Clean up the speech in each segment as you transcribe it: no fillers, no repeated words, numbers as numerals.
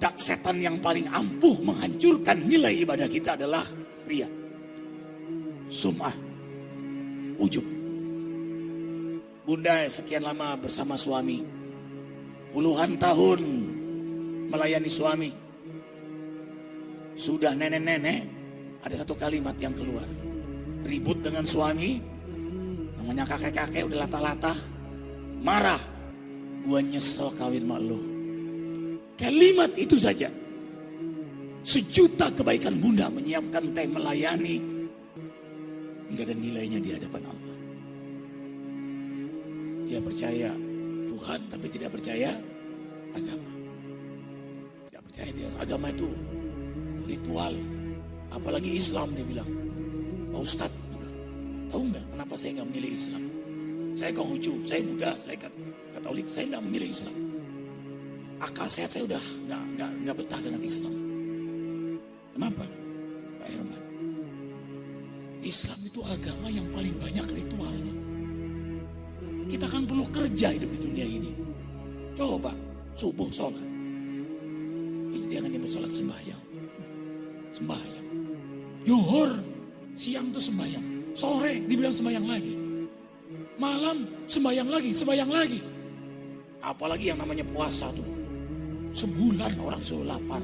Produk setan yang paling ampuh menghancurkan nilai ibadah kita adalah riya, sum'ah, ujub. Bunda sekian lama bersama suami, puluhan tahun melayani suami. Sudah nenek-nenek, ada satu kalimat yang keluar. Ribut dengan suami, namanya kakek-kakek udah latah-latah, marah. Gua nyesel kawin sama lu. Kalimat itu saja. Sejuta kebaikan bunda menyiapkan teh, melayani. Enggak ada nilainya di hadapan Allah. Dia percaya Tuhan tapi tidak percaya agama. Tidak percaya dia agama itu ritual. Apalagi Islam dia bilang. Pak Ustadz, tahu nggak kenapa saya nggak memilih Islam? Saya Konghucu, saya Buddha, saya Katolik, saya nggak memilih Islam. Akal sehat saya udah nggak betah dengan Islam. Kenapa, Pak Herman? Islam itu agama yang paling banyak ritualnya. Kita kan perlu kerja hidup di dunia ini. Coba subuh sholat. Ini dia nggak nyebut sholat sembahyang. Sembahyang. Zuhur siang tuh sembahyang. Sore dibilang sembahyang lagi. Malam sembahyang lagi, sembahyang lagi. Apalagi yang namanya puasa tuh. Sebulan orang suruh lapar.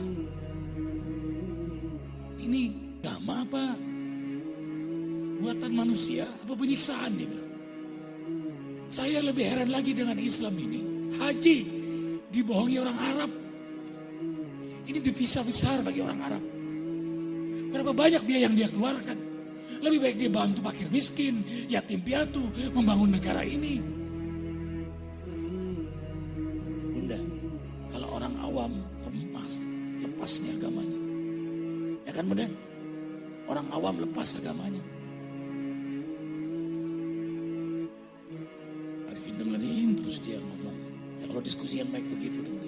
Ini agama apa? Buatan manusia apa penyiksaan dia bilang. Saya lebih heran lagi dengan Islam ini. Haji dibohongi orang Arab. Ini devisa besar bagi orang Arab. Berapa banyak biaya yang dia keluarkan. Lebih baik dia bantu fakir miskin, yatim piatu, membangun negara ini. Bunda, kalau orang awam lepas nih agamanya. Ya kan bunda? Orang awam lepas agamanya. Arifin dengerin terus dia ngomong. Ya, kalau diskusi yang baik tuh gitu dengerin.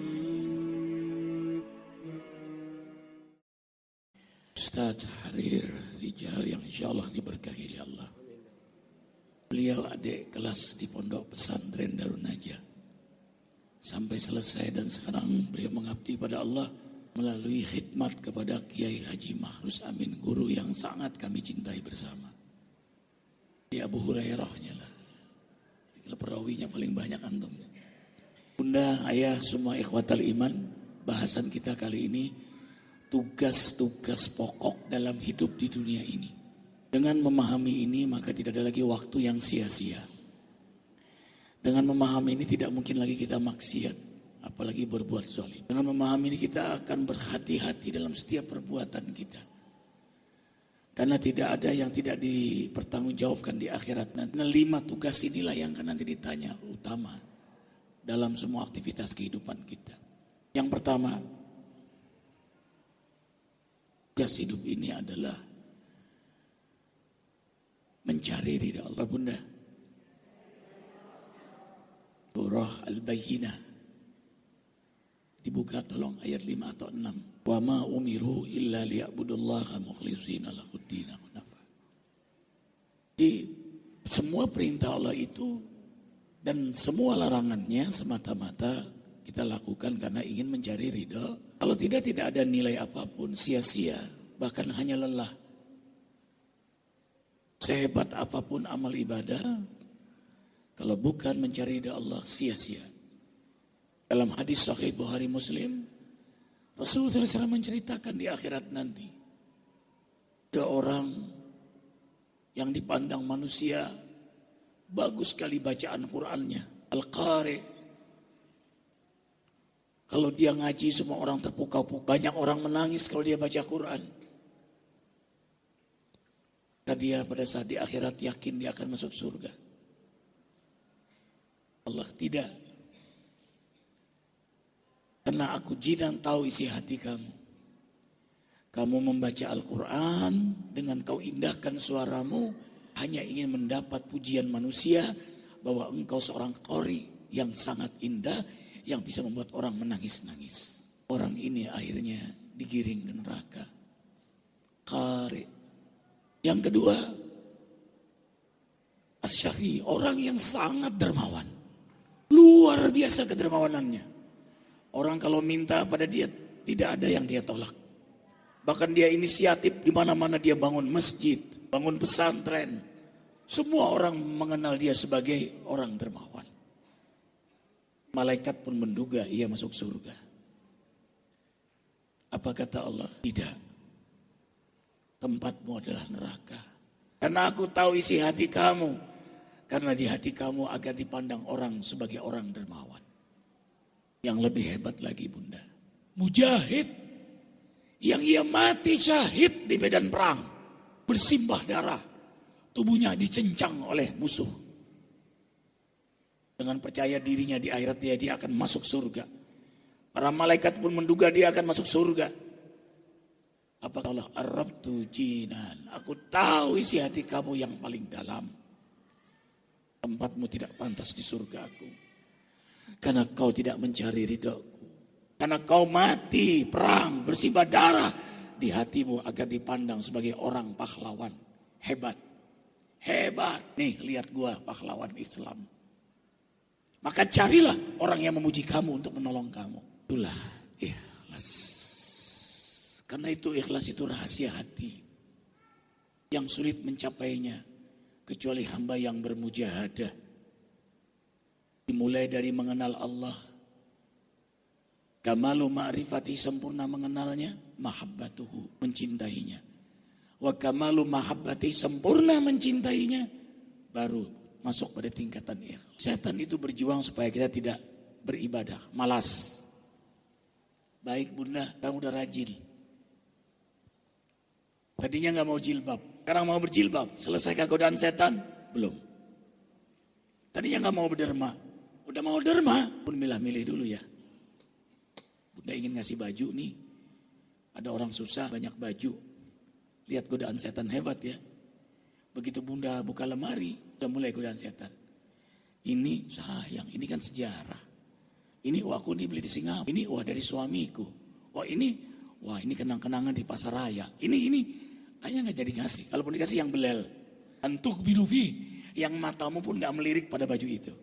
Ustaz Harir Rijal yang insya Allah diberkahi oleh Allah. Beliau adik kelas di Pondok Pesantren Darun Najah. Sampai selesai dan sekarang beliau mengabdi pada Allah melalui khidmat kepada Kiai Haji Mahrus Amin, guru yang sangat kami cintai bersama. Di Abu Hurairahnya lah. Kalau perawinya paling banyak antum. Bunda, ayah, semua ikhwatal iman, bahasan kita kali ini tugas-tugas pokok dalam hidup di dunia ini. Dengan memahami ini maka tidak ada lagi waktu yang sia-sia. Dengan memahami ini tidak mungkin lagi kita maksiat, apalagi berbuat zalim. Dengan memahami ini kita akan berhati-hati dalam setiap perbuatan kita. Karena tidak ada yang tidak dipertanggungjawabkan di akhirat. Nah, 5 tugas inilah yang akan nanti ditanya utama dalam semua aktivitas kehidupan kita. Yang pertama, tugas hidup ini adalah mencari ridha Allah. Bunda, Surah Al-Bayyinah dibuka tolong ayat 5 atau 6. Wa ma umiru illa liya'budullaha mukhlishina lahuddin hunafa. Di semua perintah Allah itu dan semua larangannya semata-mata kita lakukan karena ingin mencari ridha. Kalau tidak ada nilai apapun, sia-sia, bahkan hanya lelah. Sehebat apapun amal ibadah, kalau bukan mencari ridha Allah, sia-sia. Dalam hadis Sahih Bukhari Muslim, Rasulullah SAW menceritakan di akhirat nanti, ada orang yang dipandang manusia bagus sekali bacaan Qur'annya, Al-Qari. Kalau dia ngaji semua orang terpukau-pukau. Banyak orang menangis kalau dia baca Quran. Karena dia pada saat di akhirat yakin dia akan masuk surga. Allah tidak. Karena aku jinan tahu isi hati kamu. Kamu membaca Al-Quran dengan kau indahkan suaramu. Hanya ingin mendapat pujian manusia bahwa engkau seorang qori yang sangat indah. Yang bisa membuat orang menangis-nangis. Orang ini akhirnya digiring ke neraka. Qari. Yang kedua, Asy-Syakhi, orang yang sangat dermawan. Luar biasa kedermawanannya. Orang kalau minta pada dia Tidak ada yang dia tolak. Bahkan dia inisiatif, di mana-mana dia bangun masjid, bangun pesantren. Semua orang mengenal dia sebagai orang dermawan. Malaikat pun menduga ia masuk surga. Apa kata Allah? Tidak. Tempatmu adalah neraka. Karena aku tahu isi hati kamu. Karena di hati kamu agar dipandang orang sebagai orang dermawan. Yang lebih hebat lagi bunda. Mujahid. Yang ia mati syahid di medan perang. Bersimbah darah. Tubuhnya dicencang oleh musuh. Dengan percaya dirinya di akhirat dia akan masuk surga. Para malaikat pun menduga dia akan masuk surga. Apa Allah? Arabtu jinan. Aku tahu isi hati kamu yang paling dalam. Tempatmu tidak pantas di surgaku. Karena kau tidak mencari ridhoku. Karena kau mati perang bersimbah darah di hatimu agar dipandang sebagai orang pahlawan. Hebat. Hebat. Nih lihat gua pahlawan Islam. Maka carilah orang yang memuji kamu untuk menolong kamu. Itulah ikhlas. Karena itu ikhlas itu rahasia hati. Yang sulit mencapainya. Kecuali hamba yang bermujahadah. Dimulai dari mengenal Allah. Kamalu ma'rifati sempurna mengenalnya. Mahabbatuhu mencintainya. Wa kamalu mahabbati sempurna mencintainya. Baru masuk pada tingkatan ikhlas. Setan itu berjuang supaya kita tidak beribadah. Malas. Baik bunda, kamu udah rajin. Tadinya gak mau jilbab. Sekarang mau berjilbab. Selesaikan godaan setan? Belum. Tadinya gak mau berderma. Udah mau derma pun milah-milih dulu ya. Bunda ingin ngasih baju nih. Ada orang susah banyak baju. Lihat godaan setan hebat ya. Begitu bunda buka lemari. Udah mulai godaan setan. Ini sayang. Ini kan sejarah. Ini aku dibeli di Singapura. Ini dari suamiku. Wah ini kenang-kenangan di pasar raya. Ini. Ayah gak jadi ngasih. Kalaupun dikasih yang belel. Antuk binufi. Yang matamu pun gak melirik pada baju itu.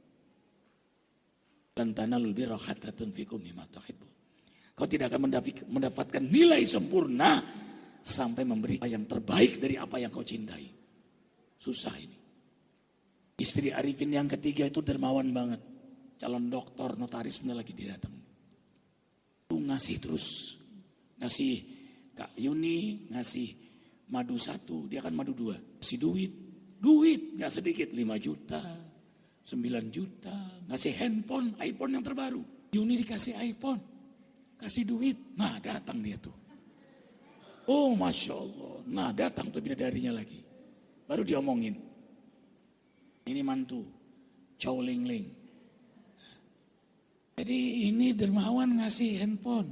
Dan tanalul birra hatta tunfiqu mimma tuhibbu. Kau tidak akan mendapatkan nilai sempurna sampai memberi yang terbaik dari apa yang kau cintai. Susah ini. Istri Arifin yang ketiga itu dermawan banget. Calon doktor, notaris benar lagi dia datang. Itu ngasih terus. Ngasih Kak Yuni, ngasih madu 1, dia akan madu 2. Ngasih duit gak sedikit, 5 juta. 9 juta, ngasih handphone, iPhone yang terbaru. Yuni dikasih iPhone, kasih duit. Nah datang dia tuh. Oh Masya Allah. Nah datang tuh bidadarinya lagi. Baru diomongin. Ini mantu, Chow Ling Ling. Jadi ini dermawan ngasih handphone.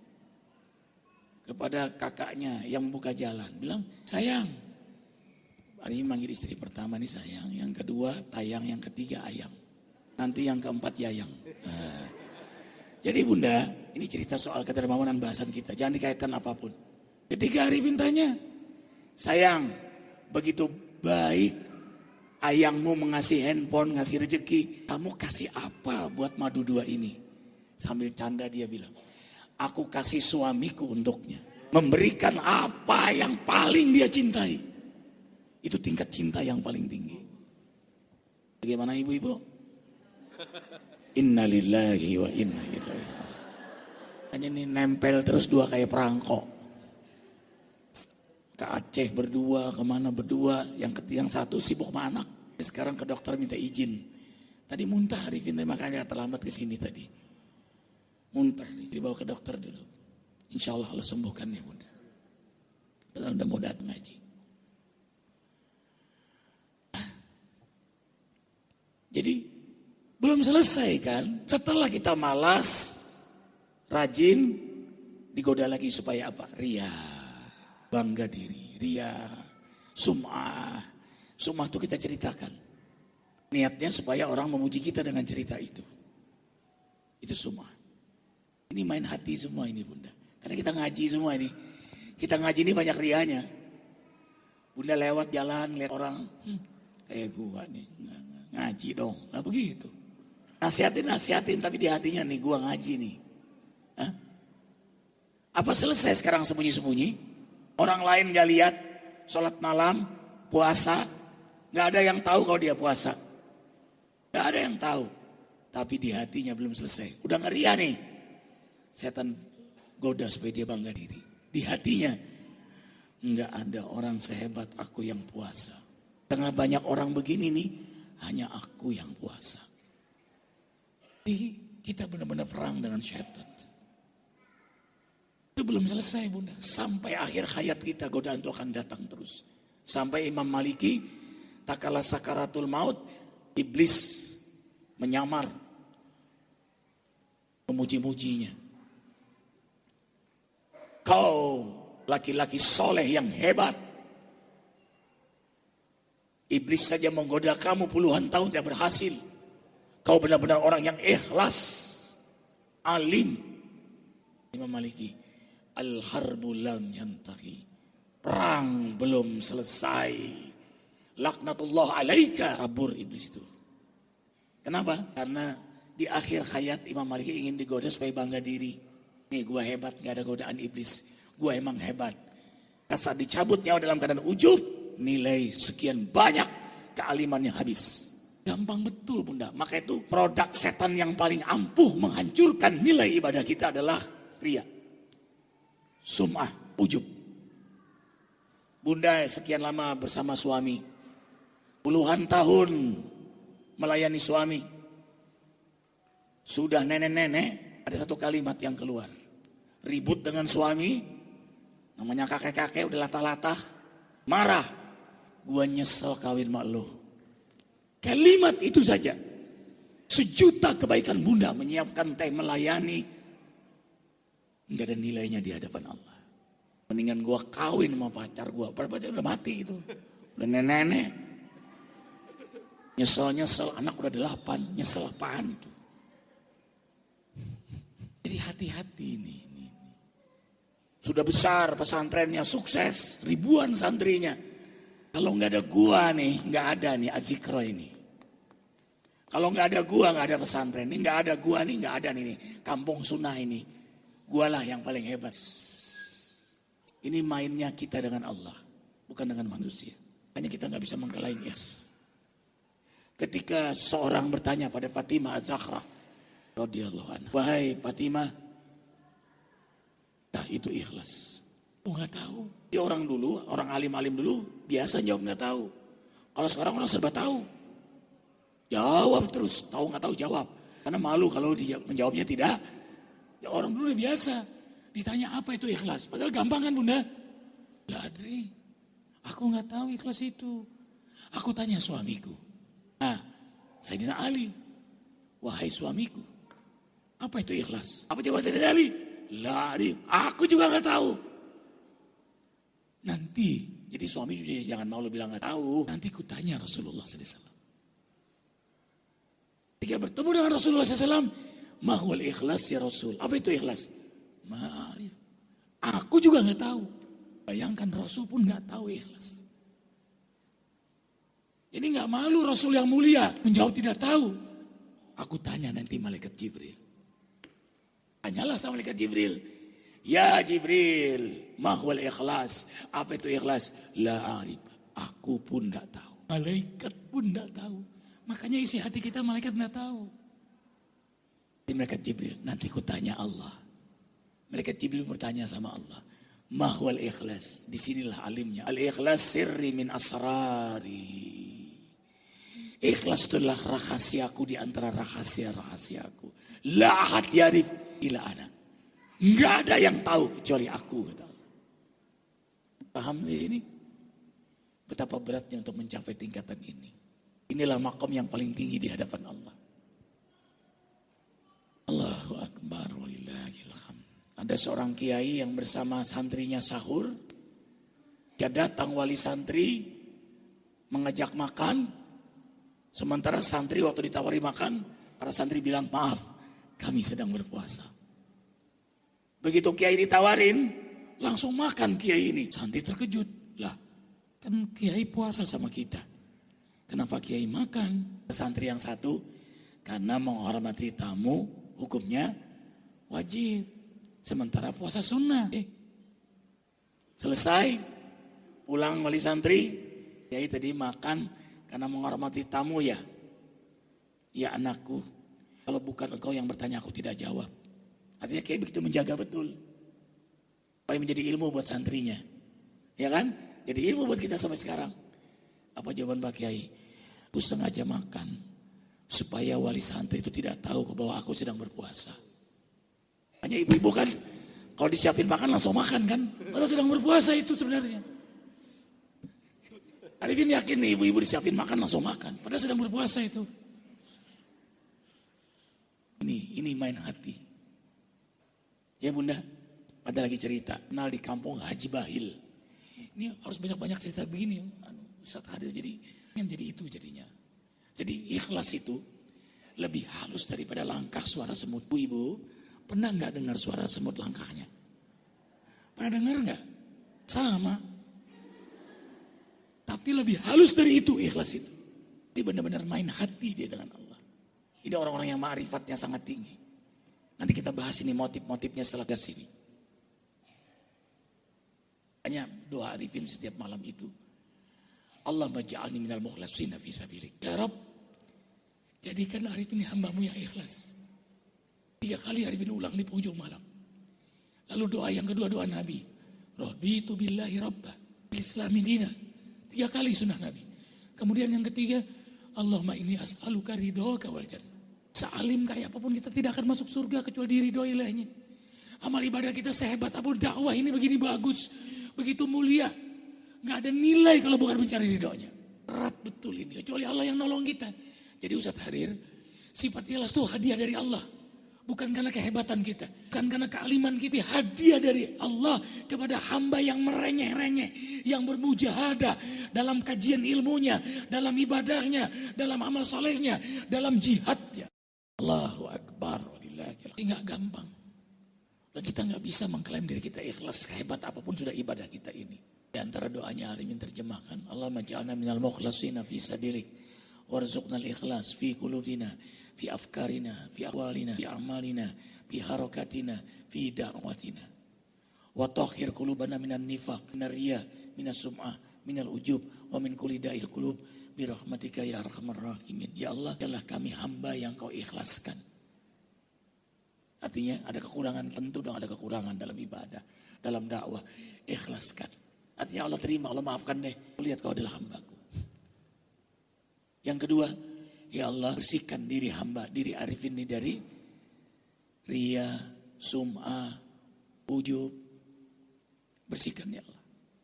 Kepada kakaknya yang membuka jalan. Bilang, sayang. Ini manggil istri pertama nih sayang, yang kedua tayang, yang ketiga ayang. Nanti yang keempat yayang. Nah. Jadi bunda, ini cerita soal kedermawanan bahasan kita. Jangan dikaitkan apapun. Ketika Arifin tanya, sayang, begitu baik ayangmu mengasih handphone, ngasih rezeki. Kamu kasih apa buat madu 2 ini? Sambil canda dia bilang, aku kasih suamiku untuknya. Memberikan apa yang paling dia cintai. Itu tingkat cinta yang paling tinggi. Bagaimana ibu-ibu? Innalillahi wa inna ilaihi. Hanya ini nempel terus 2 kayak perangkok. Ke Aceh berdua, kemana berdua. Yang satu sibuk sama anak. Sekarang ke dokter minta izin. Tadi muntah Arifin, makanya terlambat ke sini tadi. Muntah, dibawa ke dokter dulu. Insya Allah Allah sembuhkan ya bunda. Dan udah mau datang ngaji. Jadi belum selesai kan? Setelah kita malas, rajin, digoda lagi supaya apa? Ria, bangga diri, ria, sum'ah. Sum'ah itu kita ceritakan. Niatnya supaya orang memuji kita dengan cerita itu. Itu sum'ah. Ini main hati semua ini bunda. Karena kita ngaji semua ini. Kita ngaji ini banyak rianya. Bunda lewat jalan, lihat orang, kayak gua nih. Ngaji dong, nah begitu. Nasihatin tapi di hatinya nih gua ngaji nih. Hah? Apa selesai sekarang sembunyi-sembunyi? Orang lain gak lihat, sholat malam, puasa, gak ada yang tahu kalau dia puasa. Gak ada yang tahu. Tapi di hatinya belum selesai. Udah ngeriah nih. Setan goda supaya dia bangga diri. Di hatinya, gak ada orang sehebat aku yang puasa. Tengah banyak orang begini nih, hanya aku yang puasa. Jadi kita benar-benar perang dengan setan. Itu belum selesai bunda. Sampai akhir hayat kita godaan itu akan datang terus. Sampai Imam Maliki, tak kala sakaratul maut, iblis menyamar, memuji-mujinya. Kau laki-laki soleh yang hebat. Iblis saja menggoda kamu puluhan tahun tidak berhasil. Kau benar-benar orang yang ikhlas, alim. Imam Maliki. Al-harbu lam yantahi. Perang belum selesai. Laknatullah alaika. Kabur iblis itu. Kenapa? Karena di akhir hayat Imam Maliki ingin digoda supaya bangga diri. Nih gua hebat, gak ada godaan iblis. Gua emang hebat. Saat dicabut nyawa dalam keadaan ujub, nilai sekian banyak kealimannya habis. Gampang betul bunda. Maka itu produk setan yang paling ampuh menghancurkan nilai ibadah kita adalah riya. Sum'ah, ujub. Bunda sekian lama bersama suami. Puluhan tahun melayani suami. Sudah nenek-nenek, ada satu kalimat yang keluar. Ribut dengan suami, namanya kakek-kakek udah latah-latah. Marah, gua nyesel kawin mak lo. Kalimat itu saja. Sejuta kebaikan bunda menyiapkan teh melayani. Enggak ada nilainya di hadapan Allah. Mendingan gua kawin sama pacar gua. Pacar udah mati itu. Udah nenek-nenek. Nyesel-nyesel anak udah 8. Nyesel apaan itu? Jadi hati-hati ini. Sudah besar pesantrennya, sukses. Ribuan santrinya. Kalau nggak ada gua nih, nggak ada nih Azikra ini. Kalau nggak ada gua, nggak ada pesantren. Ini nggak ada gua nih, nggak ada nih. Kampung Sunnah ini. Gualah yang paling hebat. Ini mainnya kita dengan Allah, bukan dengan manusia. Hanya kita nggak bisa mengklaim yes. Ketika seorang bertanya pada Fatimah Az-Zahra radhiyallahu anha, wahai Fatimah, nah itu ikhlas. Oh nggak tahu. Dia orang dulu, orang alim-alim dulu biasa jawab nggak tahu. Kalau sekarang orang serba tahu. Jawab terus, tahu nggak tahu jawab. Karena malu kalau dia menjawabnya tidak. Ya orang dulu biasa. Ditanya apa itu ikhlas. Padahal gampang kan bunda. Gak adri. Aku gak tahu ikhlas itu. Aku tanya suamiku. Nah Sayyidina Ali. Wahai suamiku. Apa itu ikhlas? Apa jawab Sayyidina Ali? La adri. Aku juga gak tahu. Nanti. Jadi suami jangan malu bilang gak tahu. Nanti ku tanya Rasulullah SAW. Ketika bertemu dengan Rasulullah SAW. Mahwal ikhlas ya Rasul. Apa itu ikhlas? Ma'arif. Aku juga gak tahu. Bayangkan Rasul pun gak tahu ikhlas. Jadi gak malu Rasul yang mulia menjawab tidak tahu. Aku tanya nanti malaikat Jibril. Tanyalah sama malaikat Jibril. Ya Jibril, mahwal ikhlas. Apa itu ikhlas? La arif. Aku pun gak tahu. Malaikat pun gak tahu. Makanya isi hati kita malaikat gak tahu. Malaikat Jibril, nanti ku tanya Allah. Malaikat Jibril bertanya sama Allah. Mahwal ikhlas. Disinilah alimnya. Al-ikhlas sirri min asrari. Ikhlas itulah rahasiaku di antara rahasia-rahasiaku. La ahad yarif ila ana. Enggak ada yang tahu kecuali aku, kata Allah. Paham di sini? Betapa beratnya untuk mencapai tingkatan ini. Inilah maqam yang paling tinggi di hadapan Allah. Allahu Akbar walillahil hamd. Ada seorang kiai yang bersama santrinya sahur. Dia datang wali santri mengajak makan. Sementara santri waktu ditawari makan, para santri bilang, maaf, kami sedang berpuasa. Begitu kiai ditawarin, langsung makan kiai ini. Santri terkejut. Lah, kan kiai puasa sama kita. Kenapa kiai makan? Santri yang satu, karena menghormati tamu, hukumnya wajib. Sementara puasa sunnah. Selesai, pulang wali santri, Kiai tadi makan karena menghormati tamu ya. Ya anakku, kalau bukan engkau yang bertanya aku tidak jawab. Artinya Kiai begitu menjaga betul. Supaya menjadi ilmu buat santrinya. Ya kan? Jadi ilmu buat kita sampai sekarang. Apa jawaban Pak Kiai? Aku sengaja makan supaya wali santri itu tidak tahu bahwa aku sedang berpuasa. Hanya ibu-ibu kan kalau disiapin makan langsung makan kan. Padahal sedang berpuasa itu sebenarnya. Arifin yakin nih ibu-ibu disiapin makan langsung makan. Padahal sedang berpuasa itu. Ini main hati. Ya bunda, ada lagi cerita. Kenal di kampung Haji Bahil. Ini harus banyak-banyak cerita begini. Ustaz hadir jadi itu jadinya. Jadi ikhlas itu lebih halus daripada langkah suara semut. Ibu, pernah nggak dengar suara semut langkahnya? Pernah dengar nggak? Sama. Tapi lebih halus dari itu ikhlas itu. Dia benar-benar main hati dia dengan Allah. Ini orang-orang yang ma'rifatnya sangat tinggi. Nanti kita bahas ini motif-motifnya setelah ke sini. Hanya doa Arifin setiap malam itu. Allah maj'alni minal mukhlasin fi sabilik. Ya Rabb, jadikan Arifin hamba-Mu yang ikhlas. 3 kali Arifin ulang di penghujung malam. Lalu doa yang kedua doa Nabi. Raditu billahi rabbah, bil islami dina. 3 kali sunnah Nabi. Kemudian yang ketiga, Allahumma inni as'aluka ridhoka wal jannah. Sealim kayak apapun kita tidak akan masuk surga kecuali diridhoi Ilahnya. Amal ibadah kita sehebat apapun, dakwah ini begini bagus, begitu mulia. Gak ada nilai kalau bukan mencari ridhonya. Berat betul ini, kecuali Allah yang nolong kita. Jadi Ustaz Harir, sifat ikhlas itu hadiah dari Allah. Bukan karena kehebatan kita, bukan karena kealiman kita, hadiah dari Allah kepada hamba yang merengek-rengek, yang bermujahadah dalam kajian ilmunya, dalam ibadahnya, dalam amal solehnya, dalam jihadnya. Allahu Akbar. Enggak gampang. Dan kita enggak bisa mengklaim diri kita ikhlas sehebat apapun sudah ibadah kita ini. Di antara doanya Arifin terjemahkan, Allahumma ja'alna minal mukhlashina fi sabilik warzuqnal ikhlas fi qulubina. Fi afkarina, fi awalina, fi amalina, fi harokatina, fi da'watina. Wa tahhir qulubana minan nifaq, minar riya, minas sum'ah, minal ujub, wa min kulli da'il qulub bi rahmatika ya arhamar rahimin. Ya Allah, adalah kami hamba yang Kau ikhlaskan. Artinya ada kekurangan, tentu dong ada kekurangan dalam ibadah, dalam dakwah. Ikhlaskan. Artinya Allah terima, Allah maafkan deh. Lihat Kau adalah hambaku. Yang kedua, ya Allah, bersihkan diri hamba, diri Arifin ini dari riya, sum'ah, ujub. Bersihkan ya Allah.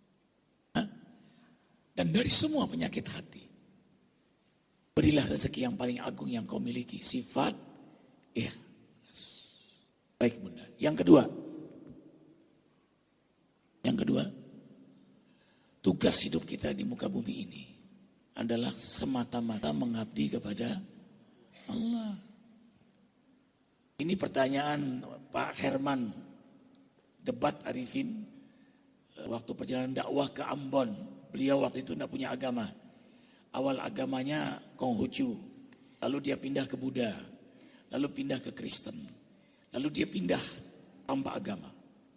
Dan dari semua penyakit hati. Berilah rezeki yang paling agung yang Kau miliki. Sifat ikhlas. Baik bunda. Yang kedua, tugas hidup kita di muka bumi ini adalah semata-mata mengabdi kepada Allah. Ini pertanyaan Pak Herman, debat Arifin waktu perjalanan dakwah ke Ambon. Beliau waktu itu tidak punya agama. Awal agamanya Konghucu, lalu dia pindah ke Buddha, lalu pindah ke Kristen, lalu dia pindah tanpa agama.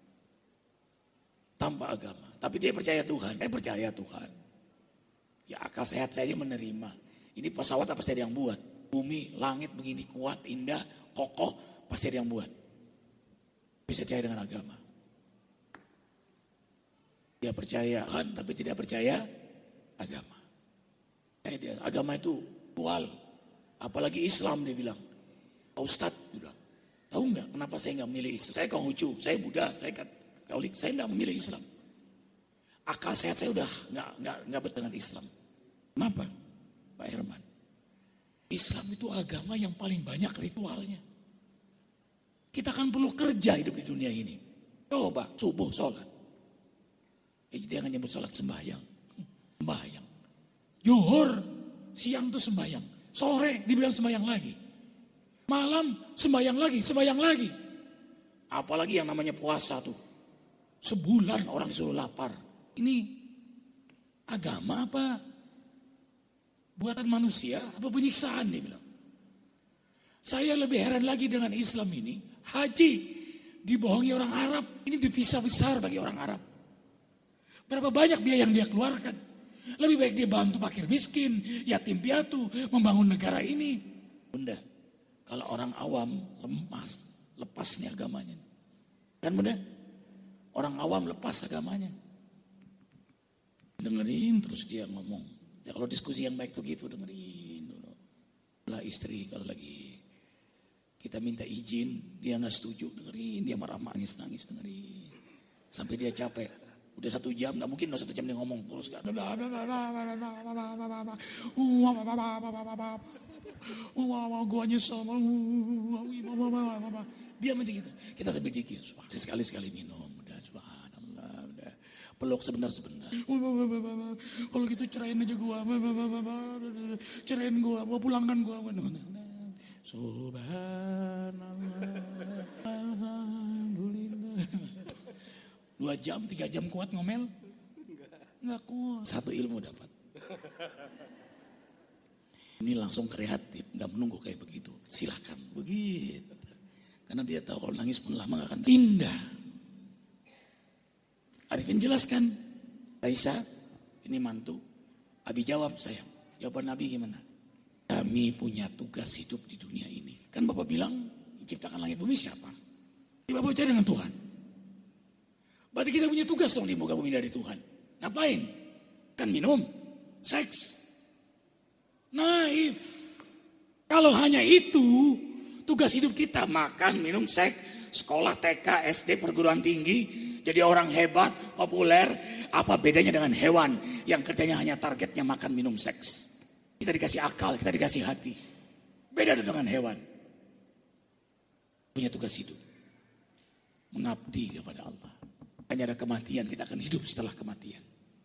Tanpa agama, tapi dia percaya Tuhan. Saya percaya Tuhan. Ya akal sehat saya menerima. Ini pesawat pasti ada yang buat. Bumi, langit begini kuat, indah, kokoh, pasti ada yang buat. Bisa percaya dengan agama. Dia percaya Tuhan tapi tidak percaya agama. Agama itu dual. Apalagi Islam dia bilang. Pak Ustadz dia bilang, tahu nggak kenapa saya nggak memilih Islam? Saya Konghucu, saya Buddha, saya Katolik, saya nggak memilih Islam. Akal sehat saya udah nggak bet dengan Islam. Kenapa, Pak Herman? Islam itu agama yang paling banyak ritualnya. Kita kan perlu kerja hidup di dunia ini. Coba subuh sholat. Dia nggak nyebut sholat sembahyang. Sembahyang. Zuhur siang tuh sembahyang. Sore dibilang sembahyang lagi. Malam sembahyang lagi. Apalagi yang namanya puasa tuh. Sebulan orang disuruh lapar. Ini agama apa buatan manusia apa penyiksaan dia bilang. Saya lebih heran lagi dengan Islam ini. Haji dibohongi orang Arab. Ini devisa besar bagi orang Arab. Berapa banyak biaya yang dia keluarkan. Lebih baik dia bantu fakir miskin, yatim piatu, membangun negara ini. Bunda, kalau orang awam lepas nih agamanya. Kan bunda? Orang awam lepas agamanya. Dengerin terus dia ngomong. Ya kalau diskusi yang baik tuh gitu, dengerin dulu. Lah istri kalau lagi kita minta izin, dia nggak setuju, dengerin. Dia marah nangis, dengerin. Sampai dia capek. Udah 1 jam, nggak mungkin 1 jam dia ngomong terus kan. Gua nyesel. Dia macam gitu. Kita sambil zikir. Sekali-sekali minum. Udah subhanallah. Udah peluk sebentar-sebentar. Kalau gitu cerain aja gua. Cerain gua. Gua pulangkan gua. Subhanallah. Alhamdulillah. 2 jam, 3 jam kuat ngomel? Enggak kuat. 1 ilmu dapat. Ini langsung kreatif, nggak menunggu kayak begitu. Silahkan begitu. Karena dia tahu kalau nangis pun lama gak akan pindah. Arifin jelaskan, Aisyah, ini mantu. Abi jawab saya. Jawaban Nabi gimana? Kami punya tugas hidup di dunia ini. Kan Bapak bilang, menciptakan langit bumi siapa? Bapak cari dengan Tuhan. Berarti kita punya tugas dong di muka bumi dari Tuhan. Ngapain? Kan minum, seks. Naif. Kalau hanya itu tugas hidup kita, makan, minum, seks, sekolah TK, SD, perguruan tinggi, jadi orang hebat, populer, apa bedanya dengan hewan yang kerjanya hanya targetnya makan, minum, seks? Kita dikasih akal, kita dikasih hati. Beda dengan hewan. Punya tugas hidup. Mengabdi kepada Allah. Hanya ada kematian, kita akan hidup setelah kematian.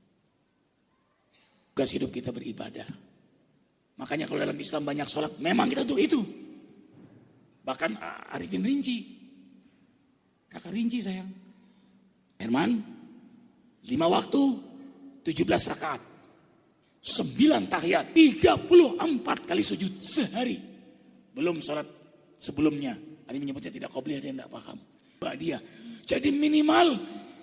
Tugas hidup kita beribadah. Makanya kalau dalam Islam banyak sholat, memang kita untuk itu. Bahkan Arifin rinci. Kakak rinci sayang. Herman, 5 waktu, 17 rakaat. 9 tahiyat, 34 kali sujud sehari. Belum sholat sebelumnya. Ada menyebutnya tidak qobliyah, dia tidak paham. Dia. Jadi minimal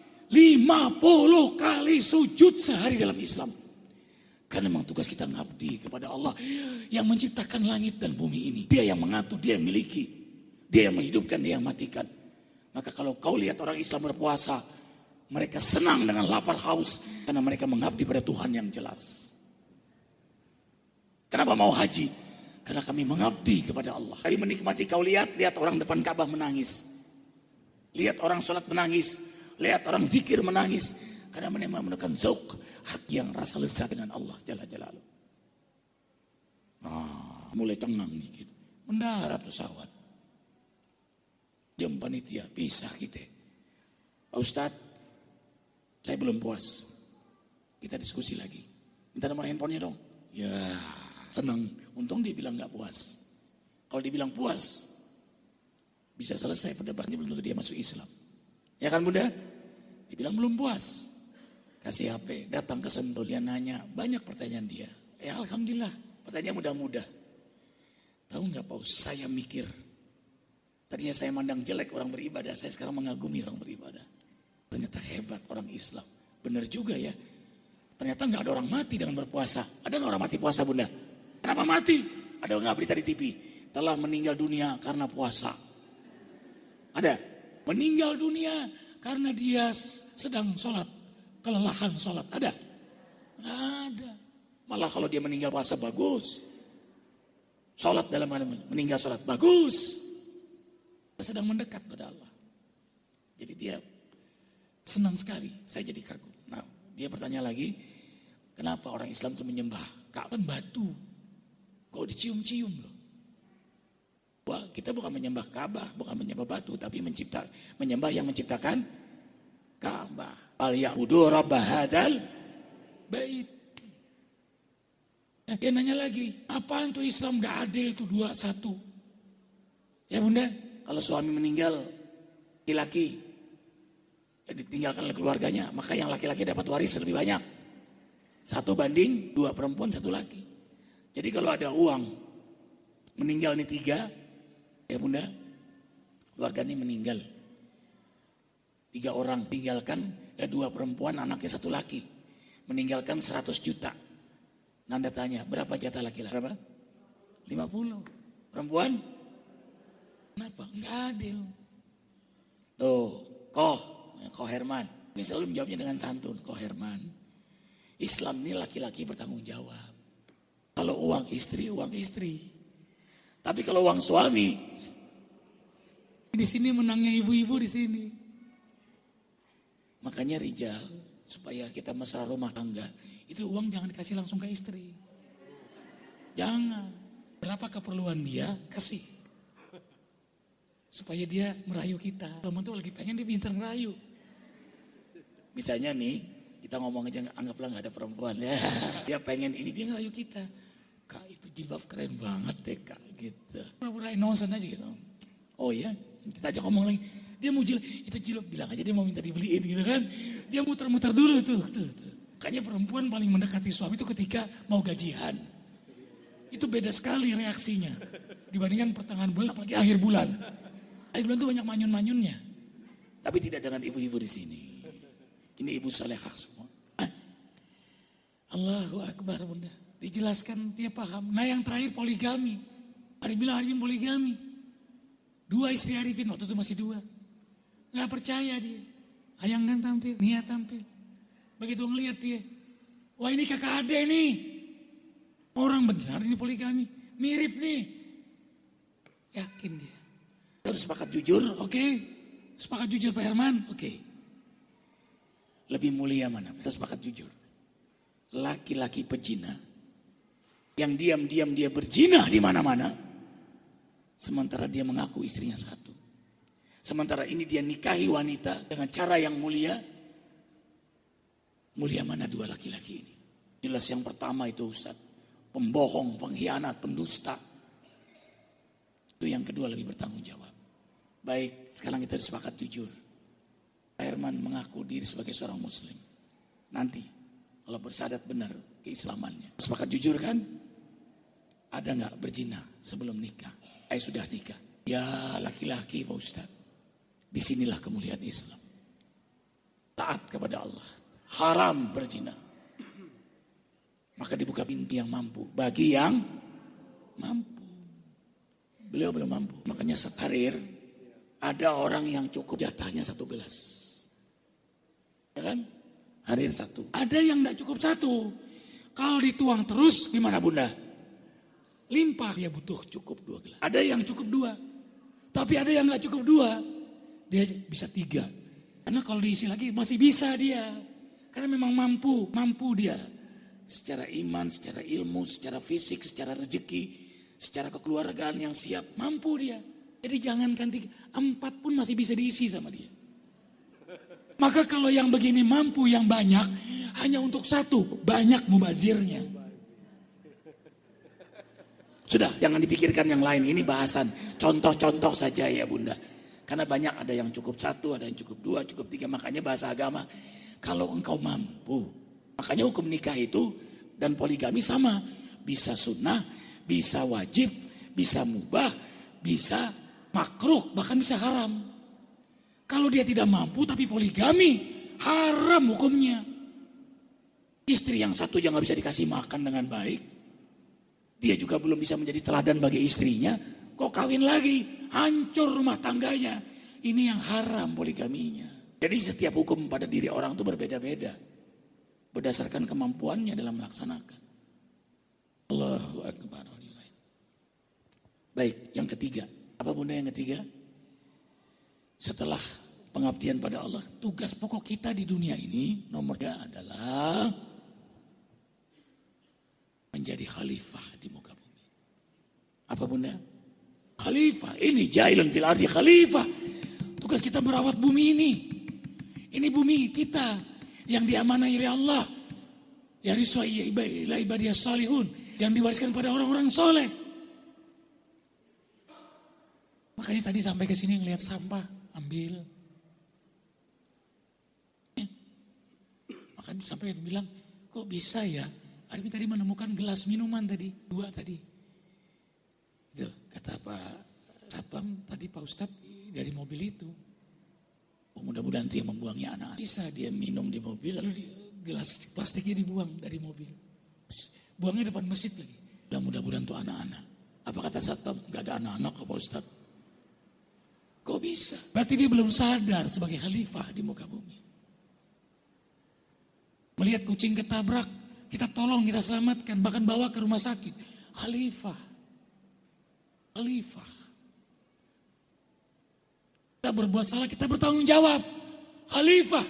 50 kali sujud sehari dalam Islam. Karena memang tugas kita ngabdi kepada Allah yang menciptakan langit dan bumi ini. Dia yang mengatur, dia yang miliki. Dia yang menghidupkan, dia yang matikan. Maka kalau kau lihat orang Islam berpuasa, mereka senang dengan lapar haus. Karena mereka mengabdi pada Tuhan yang jelas. Kenapa mau haji? Karena kami mengabdi kepada Allah. Kami menikmati, kau lihat orang depan Ka'bah menangis. Lihat orang sholat menangis. Lihat orang zikir menangis. Karena mereka menemukan zauk, hati yang rasa lezat dengan Allah Jalla Jalaluh. Mulai tenang dikit. Mendarat pesawat. Jam panitia, pisah kita. Pak Ustadz, saya belum puas. Kita diskusi lagi. Minta nomor handphonenya dong. Ya, senang. Untung dia bilang gak puas. Kalau dibilang puas, bisa selesai perdebatannya, belum tentu dia masuk Islam. Ya kan bunda? Dibilang belum puas. Kasih HP, datang ke Sentul, dia nanya. Banyak pertanyaan dia. Ya alhamdulillah, pertanyaan mudah-mudah. Tahu gak Pak, saya mikir. Tadinya saya mandang jelek orang beribadah, saya sekarang mengagumi orang beribadah. Ternyata hebat orang Islam. Benar juga ya. Ternyata gak ada orang mati dengan berpuasa. Ada gak orang mati puasa bunda? Kenapa mati? Ada nggak berita di TV? Telah meninggal dunia karena puasa. Ada? Meninggal dunia karena dia sedang sholat. Kelelahan sholat. Ada? Nggak ada. Malah kalau dia meninggal puasa bagus. Sholat dalam meninggal sholat bagus. Dia sedang mendekat pada Allah. Jadi dia senang sekali. Saya jadi kagum. Nah, dia bertanya lagi, kenapa orang Islam itu menyembah Ka'bah batu? Kok dicium-cium loh. Wah, kita bukan menyembah Ka'bah, bukan menyembah batu, tapi menyembah yang menciptakan Ka'bah. Al ya'budu rabb hadzal bait. Dia nanya lagi, apaan tuh Islam gak adil tuh 2-1? Ya bunda, kalau suami meninggal, laki-laki ya ditinggalkan oleh keluarganya, maka yang laki-laki dapat waris lebih banyak. 1 banding 2 perempuan 1 laki. Jadi kalau ada uang, meninggal nih 3, ya bunda, keluarga ini meninggal. 3 orang tinggalkan, ya 2 perempuan, anaknya 1 laki. Meninggalkan 100 juta. Nanda tanya, berapa jatah laki-laki? Berapa? 50. Perempuan? Kenapa? Enggak adil. Tuh, Koh Herman. Ini selalu menjawabnya dengan santun. Koh Herman. Islam ini laki-laki bertanggung jawab. Kalau uang istri, uang istri. Tapi kalau uang suami, di sini menangnya ibu-ibu di sini. Makanya Rijal, supaya kita mesra rumah tangga, itu uang jangan dikasih langsung ke istri. Jangan. Berapa keperluan dia, kasih. Supaya dia merayu kita. Teman tuh lagi pengen dia pintar merayu. Misalnya nih, kita ngomong aja anggaplah gak ada perempuan. Ya, dia pengen ini, dia ngerayu kita. Kak, itu jilbab keren banget deh Kak, gitu. Pura-pura nonsen aja gitu. Oh ya, kita aja ngomong lagi. Dia mau itu jilbab, bilang aja dia mau minta dibeliin gitu kan. Dia muter-muter dulu tuh. Makanya perempuan paling mendekati suami itu ketika mau gajian. Itu beda sekali reaksinya. Dibandingkan pertengahan bulan, apalagi akhir bulan. Akhir bulan itu banyak manyun-manyunnya. Tapi tidak dengan ibu-ibu di sini. Ini ibu salehah semua. Allahu Akbar bunda. Dijelaskan dia paham. Nah yang terakhir poligami. Ada bilang Arifin poligami. 2 istri Arifin, waktu itu masih 2. Gak percaya dia. Ayang kan tampil, Nia tampil. Begitu ngeliat dia. Wah ini kakak ade nih. Orang benar ini poligami. Mirip nih. Yakin dia. Harus sepakat jujur, oke. Sepakat jujur Pak Herman, oke. Lebih mulia mana? Harus sepakat jujur. Laki-laki pezina yang diam-diam dia berzina di mana-mana, sementara dia mengaku istrinya 1. Sementara ini dia nikahi wanita dengan cara yang mulia. Mulia mana 2 laki-laki ini? Jelas yang pertama itu Ustaz, pembohong, pengkhianat, pendusta. Itu yang kedua lebih bertanggung jawab. Baik, sekarang kita sepakat jujur. Pak Herman mengaku diri sebagai seorang muslim. Nanti kalau bersyahadat benar keislamannya. Sepakat jujur kan? Ada gak berzina sebelum nikah? Sudah nikah. Ya laki-laki Pak Ustaz. Disinilah kemuliaan Islam. Taat kepada Allah. Haram berzina. Maka dibuka pintu yang mampu. Bagi yang mampu. Beliau belum mampu. Makanya sekarir ada orang yang cukup jatahnya 1 gelas. Ya kan? Harir 1. Ada yang gak cukup 1. Kalau dituang terus gimana bunda? Limpah ya butuh cukup 2 gelas. Ada yang cukup 2. Tapi ada yang gak cukup 2. Dia bisa 3. Karena kalau diisi lagi masih bisa dia. Karena memang mampu dia. Secara iman, secara ilmu, secara fisik, secara rezeki, secara kekeluargaan yang siap, mampu dia. Jadi jangankan 4 pun masih bisa diisi sama dia. Maka kalau yang begini mampu yang banyak, hanya untuk 1, banyak mubazirnya. Sudah, jangan dipikirkan yang lain. Ini bahasan contoh-contoh saja ya bunda. Karena banyak ada yang cukup 1, ada yang cukup 2, cukup 3. Makanya bahasa agama, kalau engkau mampu. Makanya hukum nikah itu dan poligami sama. Bisa sunnah, bisa wajib, bisa mubah, bisa makruh, bahkan bisa haram. Kalau dia tidak mampu tapi poligami, haram hukumnya. Istri yang 1 aja gak bisa dikasih makan dengan baik. Dia juga belum bisa menjadi teladan bagi istrinya. Kok kawin lagi, hancur rumah tangganya. Ini yang haram poligaminya. Jadi setiap hukum pada diri orang itu berbeda-beda. Berdasarkan kemampuannya dalam melaksanakan. Allahu Akbar. Baik, yang ketiga. Apa bunda yang ketiga? Setelah pengabdian pada Allah, tugas pokok kita di dunia ini nomor 3 adalah menjadi khalifah di muka bumi. Apa bunda? Khalifah, ini jailun fil ardi khalifah. Tugas kita merawat bumi ini. Ini bumi kita yang diamanai oleh Allah. Yarisu ila ibadiyas salihun, yang diwariskan pada orang-orang soleh. Makanya tadi sampai ke sini ngelihat sampah, ambil. Makanya sampai bilang, kok bisa ya? Arifin tadi menemukan gelas minuman tadi, 2 tadi. Itu kata Pak Satpam tadi Pak Ustadz dari mobil itu. Mudah-mudahan itu yang membuangnya anak. Bisa dia minum di mobil, lalu gelas plastiknya dibuang dari mobil. Buangnya depan masjid lagi. Mudah-mudahan itu anak-anak. Apa kata satpam? Gak ada anak-anak kok Pak Ustaz. Kok bisa? Berarti dia belum sadar sebagai khalifah di muka bumi. Melihat kucing ketabrak, kita tolong, kita selamatkan, bahkan bawa ke rumah sakit. Khalifah. Kita berbuat salah, kita bertanggung jawab. Khalifah.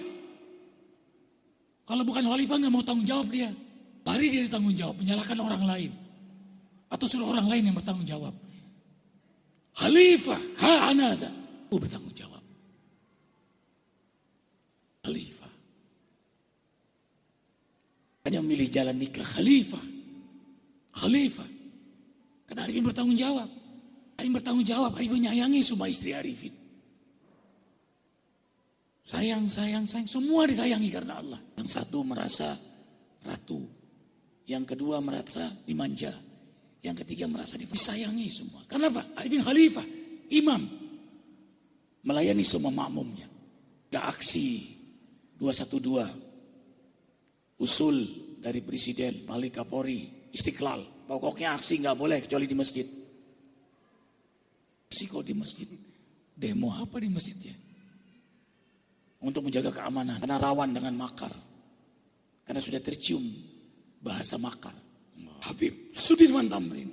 Kalau bukan khalifah gak mau tanggung jawab dia. Lari dia ditanggung jawab, menyalahkan orang lain. Atau suruh orang lain yang bertanggung jawab. Khalifah, anaza. Bertanggung jawab. Khalifah. Hanya memilih jalan nikah khalifah. Karena Arifin bertanggung jawab. Arifin menyayangi semua istri Arifin. Sayang. Semua disayangi karena Allah. Yang satu merasa ratu. Yang kedua merasa dimanja. Yang ketiga merasa disayangi semua. Kenapa? Arifin khalifah, imam. Melayani semua makmumnya. Gak aksi 212. Usul dari Presiden, Malik Kapolri, Istiqlal. Pokoknya aksi gak boleh kecuali di masjid. Aksi kok di masjid? Demo apa di masjidnya? Untuk menjaga keamanan. Karena rawan dengan makar. Karena sudah tercium bahasa makar. Habib Sudirman Tamrin.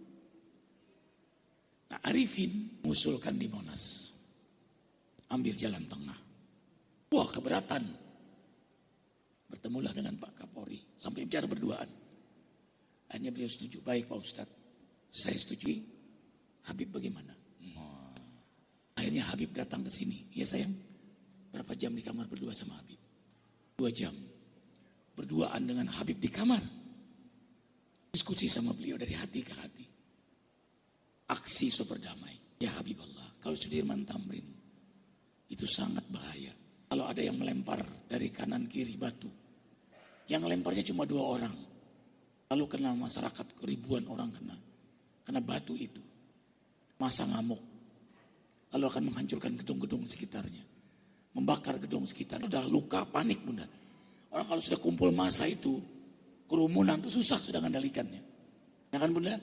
Nah, Arifin mengusulkan di Monas. Ambil jalan tengah. Wah, keberatan. Bertemulah dengan Pak Kapolri. Sampai bicara berduaan. Akhirnya beliau setuju. Baik Pak Ustadz. Saya setuju. Habib bagaimana? Akhirnya Habib datang ke sini. Ya sayang. Berapa jam di kamar berdua sama Habib? 2 jam. Berduaan dengan Habib di kamar. Diskusi sama beliau dari hati ke hati. Aksi super damai. Ya Habib Allah. Kalau Sudirman Tamrin. Itu sangat bahaya. Kalau ada yang melempar dari kanan kiri batu. Yang lemparnya cuma 2 orang. Lalu kena masyarakat, ribuan orang kena. Kena batu itu. Masa ngamuk. Lalu akan menghancurkan gedung-gedung sekitarnya. Membakar gedung sekitar. Udah luka, panik bunda. Orang kalau sudah kumpul massa itu. Kerumunan itu susah sudah mengendalikannya. Ya kan bunda?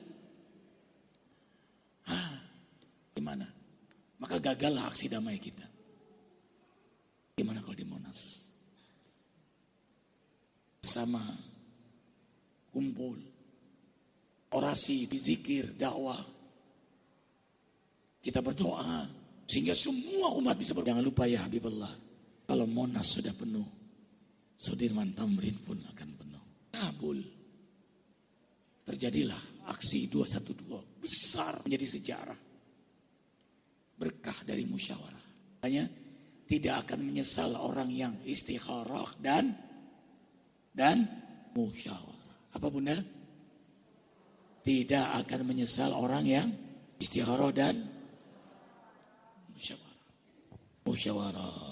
Gimana? Maka gagallah aksi damai kita. Gimana kalau di Monas? Bersama kumpul. Orasi, zikir, dakwah. Kita berdoa. Sehingga semua umat bisa berdoa. Jangan lupa ya Habibullah. Kalau Monas sudah penuh. Sudirman Tamrin pun akan penuh. Kabul. Terjadilah aksi 212. Besar menjadi sejarah. Berkah dari musyawarah. Makanya tidak akan menyesal orang yang istikharah dan musyawarah. Apa bunda? Tidak akan menyesal orang yang istikharah dan musyawarah.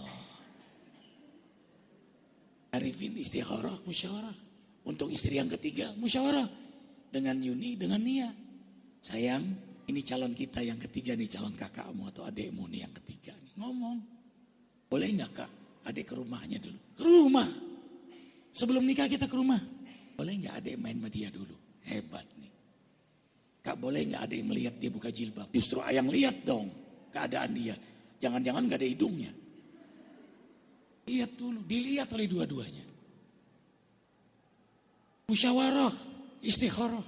Arifin istikharah, musyawarah. Untuk istri yang ketiga, musyawarah. Dengan Yuni, dengan Nia. Sayang, ini calon kita yang ketiga nih, calon kakakmu atau adekmu nih yang ketiga nih. Ngomong. Boleh gak kak, adek ke rumahnya dulu? Ke rumah. Sebelum nikah kita ke rumah. Boleh gak adek main sama dia dulu? Hebat nih. Kak boleh gak adek melihat dia buka jilbab? Justru ayang lihat dong keadaan dia. Jangan-jangan gak ada hidungnya. Lihat dulu, dilihat oleh dua-duanya. Musyawarah, istikharah.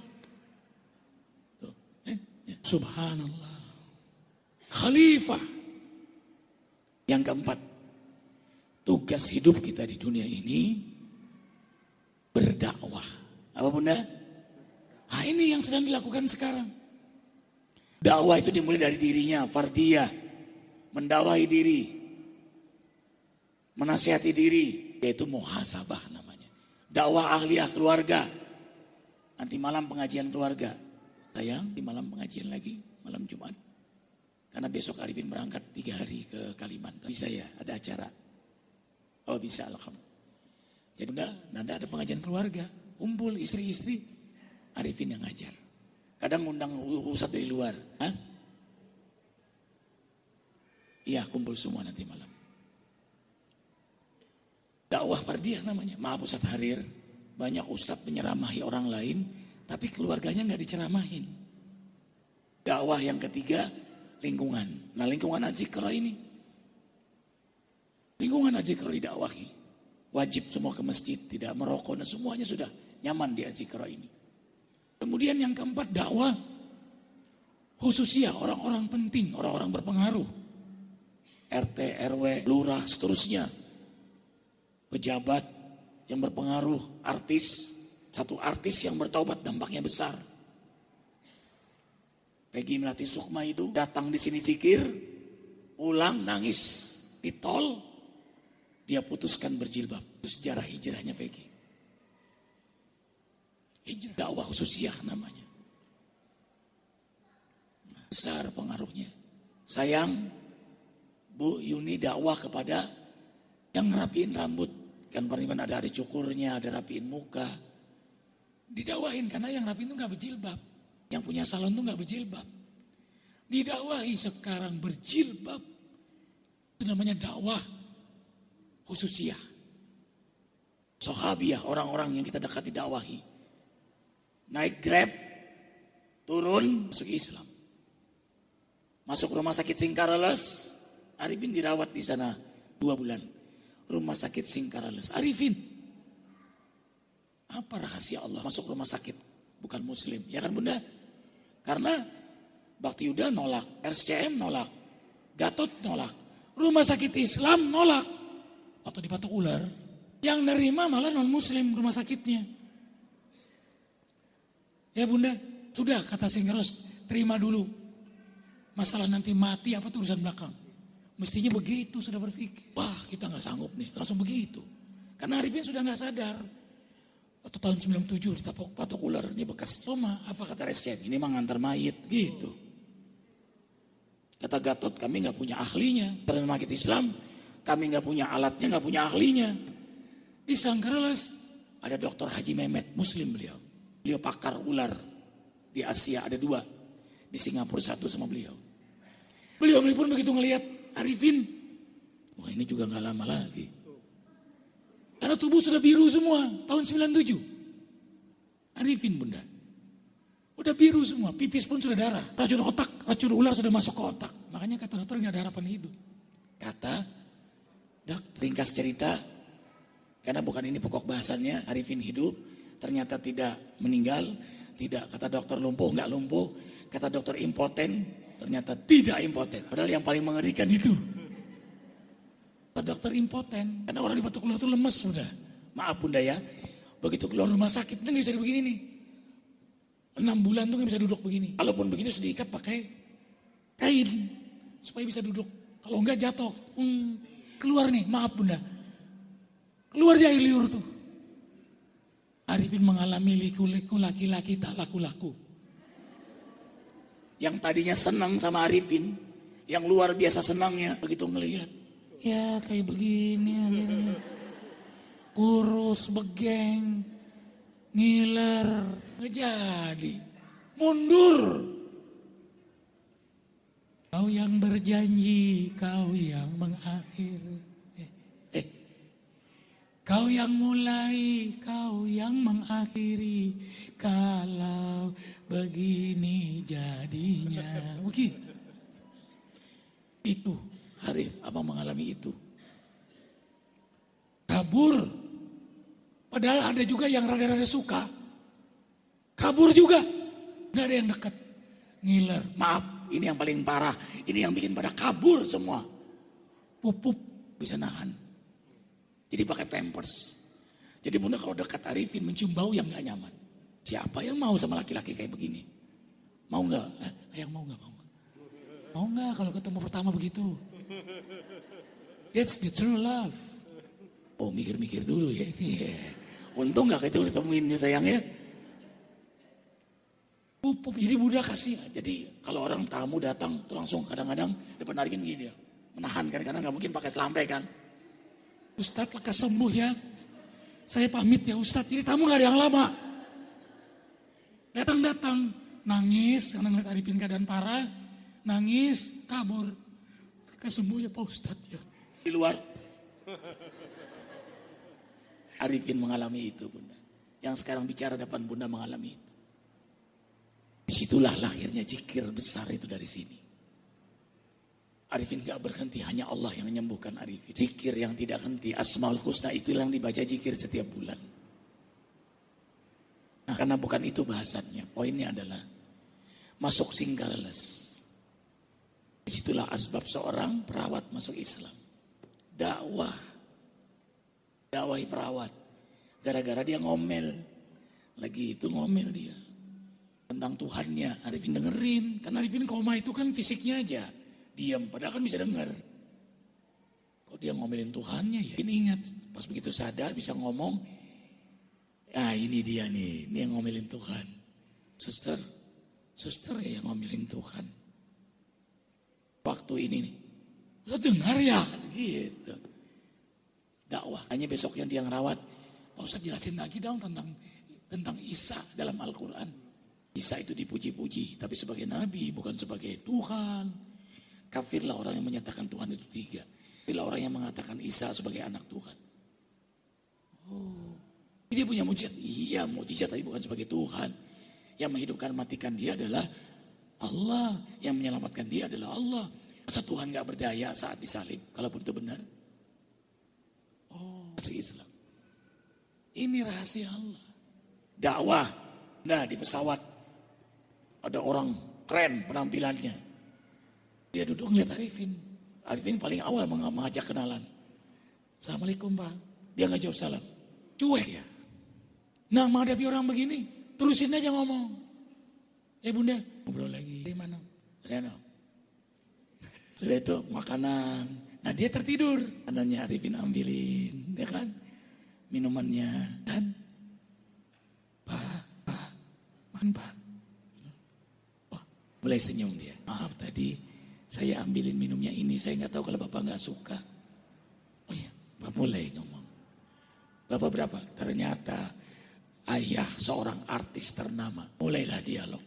Subhanallah. Khalifah. Yang keempat, tugas hidup kita di dunia ini berdakwah. Apa bunda? Nah ini yang sedang dilakukan sekarang. Dakwah itu dimulai dari dirinya, fardiyah. Mendakwahi diri. Menasihati diri. Yaitu muhasabah namanya. Dakwah ahliyah keluarga. Nanti malam pengajian keluarga. Sayang, di malam pengajian lagi, malam Jumat. Karena besok Arifin berangkat 3 hari ke Kalimantan. Bisa ya, ada acara. Oh bisa, alhamdulillah. Jadi Nanda ada pengajian keluarga. Kumpul istri-istri, Arifin yang ngajar. Kadang undang ustadz dari luar. Hah? Iya, kumpul semua nanti malam. Dakwah fardiyah namanya. Maaf Ustaz Harir, banyak ustadz menyeramahi orang lain, tapi keluarganya nggak diceramahin. Dakwah yang ketiga, lingkungan. Nah lingkungan Azikra ini, lingkungan Azikra didakwahi. Wajib semua ke masjid, tidak merokok, dan semuanya sudah nyaman di Azikra ini. Kemudian yang keempat, dakwah khususnya orang-orang penting, orang-orang berpengaruh. RT, RW, lurah, seterusnya. Pejabat yang berpengaruh, artis. Satu artis yang bertaubat dampaknya besar. Peggy Melati Sukma itu datang di sini zikir, pulang nangis di tol, dia putuskan berjilbab. Itu sejarah hijrahnya Peggy. Hijrah dakwah khususiyah namanya. Besar pengaruhnya. Sayang, Bu Yuni dakwah kepada yang ngerapiin rambut. Kan pernah ada hari cukurnya, ada rapiin muka. Didakwahin karena yang rapiin itu gak berjilbab. Yang punya salon itu gak berjilbab. Didakwahi sekarang berjilbab. Itu namanya dakwah khususiyah. Sahabiah, orang-orang yang kita dekati dakwahi. Naik Grab, turun, masuk Islam. Masuk rumah sakit Singkarales, Arifin dirawat di sana 2 bulan. Rumah sakit Singkarales, Arifin. Apa rahasia Allah masuk rumah sakit bukan muslim? Ya kan Bunda? Karena Bakti Yuda nolak, RSCM nolak, Gatot nolak, rumah sakit Islam nolak. Waktu dipatok ular, yang nerima malah non muslim rumah sakitnya. Ya Bunda, sudah kata Singkaros, terima dulu. Masalah nanti mati apa tuh urusan belakang. Mestinya begitu sudah berpikir. Wah kita gak sanggup nih, langsung begitu. Karena Arifin sudah gak sadar. Waktu tahun 97 patok ular, ini bekas Roma. Apa kata RSCM? Ini mah ngantar mayit gitu. Kata Gatot, kami gak punya ahlinya. Karena makin Islam, kami gak punya alatnya, gak punya ahlinya. Di Sangkareles ada Dr. Haji Mehmet, muslim beliau. Beliau pakar ular. Di Asia ada 2. Di Singapura 1 sama beliau. Beliau pun begitu ngelihat Arifin. Wah ini juga gak lama lagi. Karena tubuh sudah biru semua. Tahun 97. Arifin Bunda. Udah biru semua. Pipis pun sudah darah. Racun otak, racun ular sudah masuk ke otak. Makanya kata dokter gak ada harapan hidup. Kata dokter, ringkas cerita. Karena bukan ini pokok bahasannya. Arifin hidup. Ternyata tidak meninggal. Tidak, kata dokter lumpuh, gak lumpuh. Kata dokter impoten, ternyata tidak impoten. Padahal yang paling mengerikan itu. Kata dokter impoten. Karena orang di batuk ular itu lemes sudah. Maaf Bunda ya. Begitu keluar rumah sakit, itu gak bisa begini nih. 6 bulan tuh gak bisa duduk begini. Kalaupun begini sudah diikat pakai kain. Supaya bisa duduk. Kalau enggak jatuh. Keluar nih, maaf Bunda. Keluar air liur tuh. Arifin mengalami liku-liku laki-laki tak laku-laku. Yang tadinya senang sama Arifin, yang luar biasa senangnya, begitu ngelihat, ya kayak begini akhirnya. Kurus, begeng, ngiler, nggak jadi. Mundur. Kau yang berjanji, kau yang mengakhiri. Kau yang mulai, kau yang mengakhiri. Kalau begini jadinya. Begitu. Itu Arif, apa mengalami itu. Kabur. Padahal ada juga yang rada-rada suka. Kabur juga. Gak ada yang dekat. Ngiler. Maaf, ini yang paling parah. Ini yang bikin pada kabur semua. Pupup bisa nahan. Jadi pakai pampers. Jadi Bunda kalau dekat Arifin mencium bau yang gak nyaman. Siapa yang mau sama laki-laki kayak begini? Mau gak? Yang mau gak? Mau gak kalau ketemu pertama begitu? That's the true love. Oh mikir-mikir dulu ya. Untung gak ketemuin ya sayang ya. Pupup. Jadi Bunda kasih. Jadi kalau orang tamu datang tuh langsung kadang-kadang depan Arifin gini dia. Menahan kan karena gak mungkin pakai selampe kan. Ustadz lekas sembuh ya. Saya pamit ya Ustadz. Jadi tamu gak ada yang lama. Datang-datang. Nangis. Karena ngeliat Arifin keadaan parah. Nangis. Kabur. Lekas sembuh ya Pak Ustadz ya. Di luar. Arifin mengalami itu, Bunda. Yang sekarang bicara depan Bunda mengalami itu. Disitulah lahirnya zikir besar itu dari sini. Arifin gak berhenti, hanya Allah yang menyembuhkan Arifin. Zikir yang tidak henti, Asmaul Husna itu yang dibaca zikir setiap bulan. Nah, karena bukan itu bahasannya. Poinnya adalah masuk Singkarales. Disitulah asbab seorang perawat masuk Islam. Dakwahi perawat. Gara-gara dia ngomel. Lagi itu ngomel dia. Tentang Tuhannya. Arifin dengerin. Karena Arifin koma itu kan fisiknya aja. Diam. Padahal kan bisa denger. Kok dia ngomelin Tuhannya ya. Ini ingat. Pas begitu sadar bisa ngomong. Ah ini dia nih. Ini yang ngomelin Tuhan. Suster ya yang ngomelin Tuhan. Waktu ini nih. Ustaz dengar ya. Gitu. Dakwah. Hanya besoknya dia ngerawat. Pak Ustaz jelasin lagi dong tentang Isa dalam Al-Quran. Isa itu dipuji-puji. Tapi sebagai Nabi bukan sebagai Tuhan. Kafirlah orang yang menyatakan Tuhan itu 3. Kafirlah orang yang mengatakan Isa sebagai anak Tuhan. Oh. Dia punya mujizat. Iya mujizat tapi bukan sebagai Tuhan. Yang menghidupkan matikan dia adalah Allah. Yang menyelamatkan dia adalah Allah. Masa Tuhan gak berdaya saat disalib. Kalaupun itu benar. Oh, masih Islam. Ini rahasia Allah. Dakwah. Nah di pesawat. Ada orang keren penampilannya. Dia duduk ngeliat Arifin. Arifin paling awal mengajak kenalan. Assalamualaikum Pak. Dia gak jawab salam. Cuek ya. Nah menghadapi orang begini. Terusin aja ngomong. Bunda. Ngobrol lagi. Dari mana? Dari sudah itu makanan. Nah dia tertidur. Makanannya Arifin ambilin. Ya kan? Minumannya. Kan? Pak. Makan Pak. Wah, mulai senyum dia. Maaf tadi saya ambilin minumnya ini. Saya gak tahu kalau Bapak gak suka. Oh iya. Bapak mulai ngomong. Bapak berapa? Ternyata ayah seorang artis ternama. Mulailah dialog.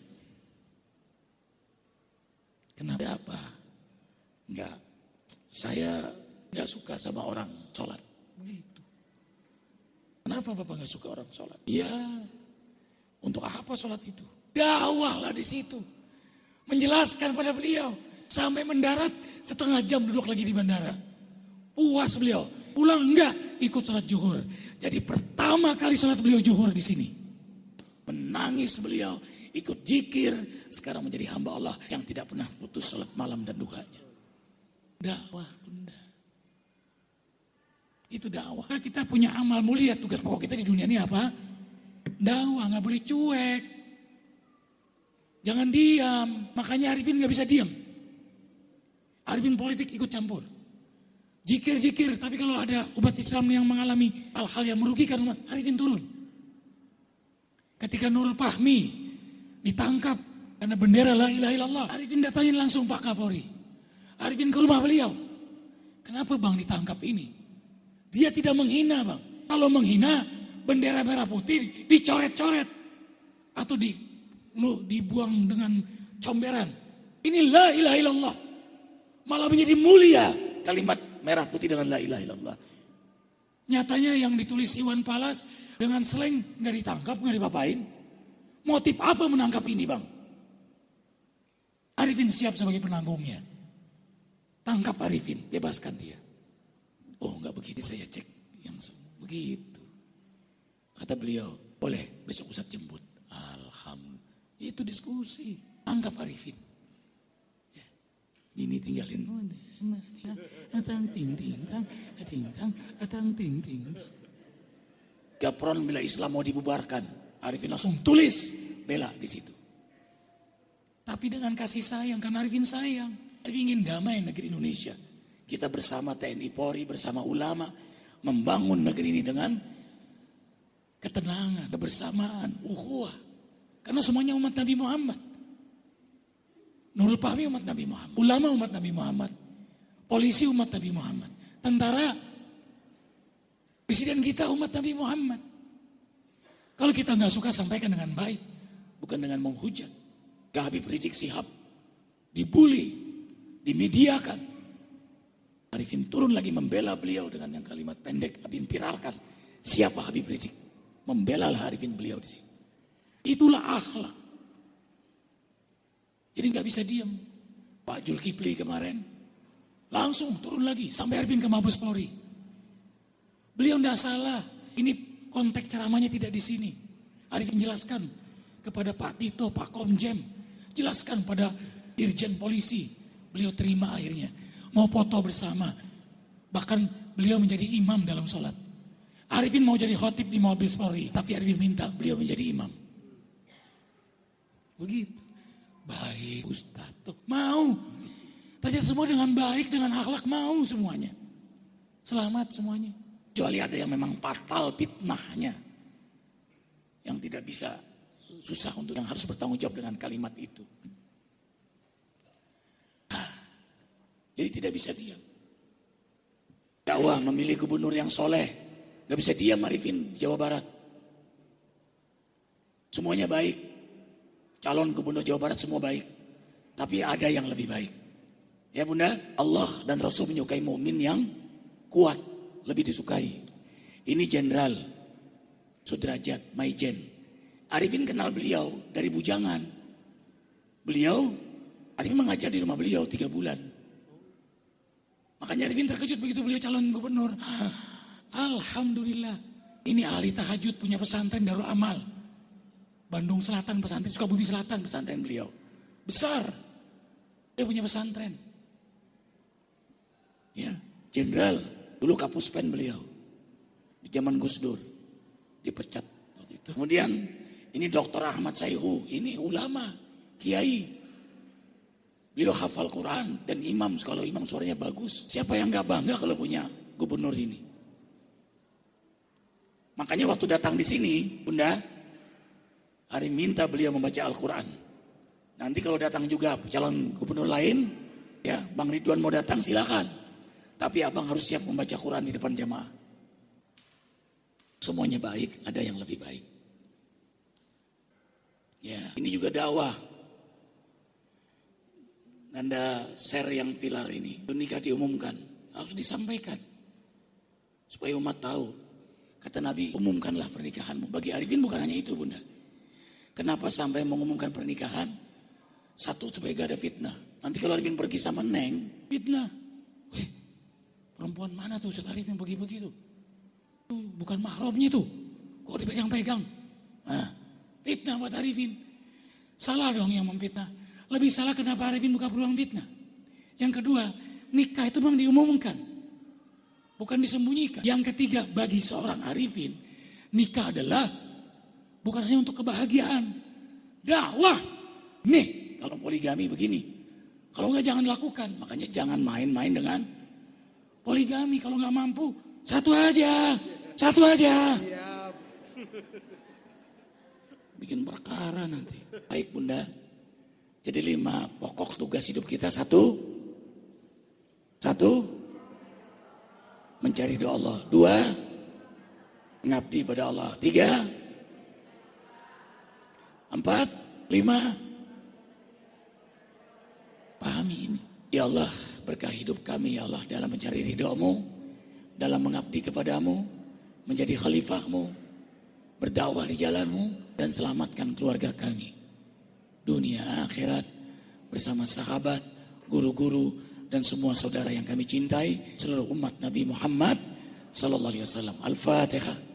Kenapa apa? Enggak. Saya enggak suka sama orang sholat. Begitu. Kenapa Bapak enggak suka orang sholat? Ya, untuk apa sholat itu? Dakwahlah di situ. Menjelaskan pada beliau. Sampai mendarat 1/2 jam duduk lagi di bandara. Puas beliau. Pulang enggak, ikut sholat zuhur. Jadi pertama kali sholat beliau zuhur di sini. Menangis beliau, ikut zikir. Sekarang menjadi hamba Allah yang tidak pernah putus sholat malam dan duhanya. Dakwah Bunda. Itu dakwah. Kita punya amal mulia. Tugas pokok kita di dunia ini apa? Dakwah, gak boleh cuek. Jangan diam. Makanya Arifin gak bisa diam. Arifin politik ikut campur. Zikir, tapi kalau ada umat Islam yang mengalami hal-hal yang merugikan umat, Arifin turun. Ketika Nurul Fahmi ditangkap karena bendera la ilaha illallah, Arifin datangin langsung Pak Kapolri. Arifin ke rumah beliau. Kenapa Bang ditangkap ini? Dia tidak menghina Bang. Kalau menghina, bendera merah putih dicoret-coret. Atau dibuang dengan comberan. Ini la ilaha illallah. Malah menjadi mulia kalimat merah putih dengan la ilaha illallah. Nyatanya yang ditulis Iwan Fals dengan slang gak ditangkap, gak dipapain. Motif apa menangkap ini Bang? Arifin siap sebagai penanggungnya. Tangkap Arifin, bebaskan dia. Oh gak begitu, saya cek yang begitu. Kata beliau, boleh besok Ustaz jemput. Alhamdulillah. Itu diskusi. Tangkap Arifin. Ini tinggalin. Gapron bila Islam mau dibubarkan, Arifin langsung tulis bela di situ. Tapi dengan kasih sayang, karena Arifin sayang. Arifin ingin damai negeri Indonesia. Kita bersama TNI Polri, bersama ulama, membangun negeri ini dengan ketenangan, kebersamaan, ukhuwah. Karena semuanya umat Nabi Muhammad. Nurul Fahmi umat Nabi Muhammad. Ulama umat Nabi Muhammad. Polisi umat Nabi Muhammad. Tentara, presiden kita umat Nabi Muhammad. Kalau kita nggak suka, sampaikan dengan baik. Bukan dengan menghujat. Habib Rizik Sihab dibully, dimediakan. Arifin turun lagi membela beliau dengan yang kalimat pendek, Arifin viralkan. Siapa Habib Rizik? Membela Arifin beliau di sini. Itulah akhlak. Jadi nggak bisa diam. Pak Zulkifli kemarin langsung turun lagi sampai Arifin ke Mabes Polri. Beliau tidak salah. Ini konteks ceramahnya tidak di sini. Arifin jelaskan kepada Pak Tito, Pak Komjem, jelaskan pada Dirjen Polisi. Beliau terima akhirnya. Mau foto bersama. Bahkan beliau menjadi imam dalam sholat. Arifin mau jadi khotib di Mabes Polri, tapi Arifin minta beliau menjadi imam. Begitu. Baik Ustaz, mau. Ternyata semua dengan baik, dengan akhlak mau semuanya. Selamat semuanya. Kecuali ada yang memang fatal fitnahnya. Yang tidak bisa, susah untuk yang harus bertanggung jawab dengan kalimat itu. Jadi tidak bisa diam. Dakwah memilih gubernur yang soleh. Gak bisa diam Arifin Jawa Barat. Semuanya baik. Calon gubernur Jawa Barat semua baik. Tapi ada yang lebih baik. Ya Bunda, Allah dan Rasul menyukai mukmin yang kuat. Lebih disukai. Ini Jenderal Sudrajat Maijen. Arifin kenal beliau dari bujangan. Arifin mengajar di rumah beliau 3 bulan. Makanya Arifin terkejut begitu beliau calon gubernur. Alhamdulillah. Ini ahli tahajud punya pesantren Darul Amal. Bandung Selatan pesantren, Sukabumi Selatan pesantren beliau. Besar. Dia punya pesantren. Ya, Jenderal. Dulu Kapuspen beliau. Di zaman Gus Dur. Dipecat waktu itu. Kemudian ini Dr. Ahmad Sayhu. Ini ulama. Kiai. Beliau hafal Quran dan imam. Kalau imam suaranya bagus. Siapa yang gak bangga kalau punya gubernur ini? Makanya waktu datang di sini, Bunda, hari minta beliau membaca Al-Quran. Nanti kalau datang juga calon gubernur lain, ya Bang Ridwan mau datang silakan. Tapi abang harus siap membaca Quran di depan jamaah. Semuanya baik, ada yang lebih baik. Ya, ini juga dakwah. Anda share yang viral ini, nikah diumumkan, harus disampaikan supaya umat tahu. Kata Nabi, umumkanlah pernikahanmu. Bagi Arifin bukan hanya itu Bunda. Kenapa sampai mengumumkan pernikahan? Satu, supaya gak ada fitnah. Nanti kalau Arifin pergi sama Neng, fitnah. Wih, perempuan mana tuh Ustaz Arifin begitu? Bukan mahramnya tuh. Kok dipegang-pegang? Nah, fitnah buat Arifin. Salah dong yang memfitnah. Lebih salah kenapa Arifin buka peluang fitnah. Yang kedua, nikah itu memang diumumkan. Bukan disembunyikan. Yang ketiga, bagi seorang Arifin, nikah adalah bukan hanya untuk kebahagiaan. Dakwah. Nih, kalau poligami begini. Kalau enggak jangan lakukan. Makanya jangan main-main dengan poligami. Kalau enggak mampu, satu aja. Bikin perkara nanti. Baik Bunda. Jadi 5 pokok tugas hidup kita. Satu. Mencari doa Allah. 2. Mengabdi pada Allah. 3. 4. 5. Pahami ini. Ya Allah, berkah hidup kami ya Allah dalam mencari ridho-Mu, dalam mengabdi kepadamu, menjadi khalifah-Mu, berdakwah di jalan-Mu, dan selamatkan keluarga kami. Dunia akhirat bersama sahabat, guru-guru, dan semua saudara yang kami cintai, seluruh umat Nabi Muhammad sallallahu alaihi wasallam. Al-Fatihah.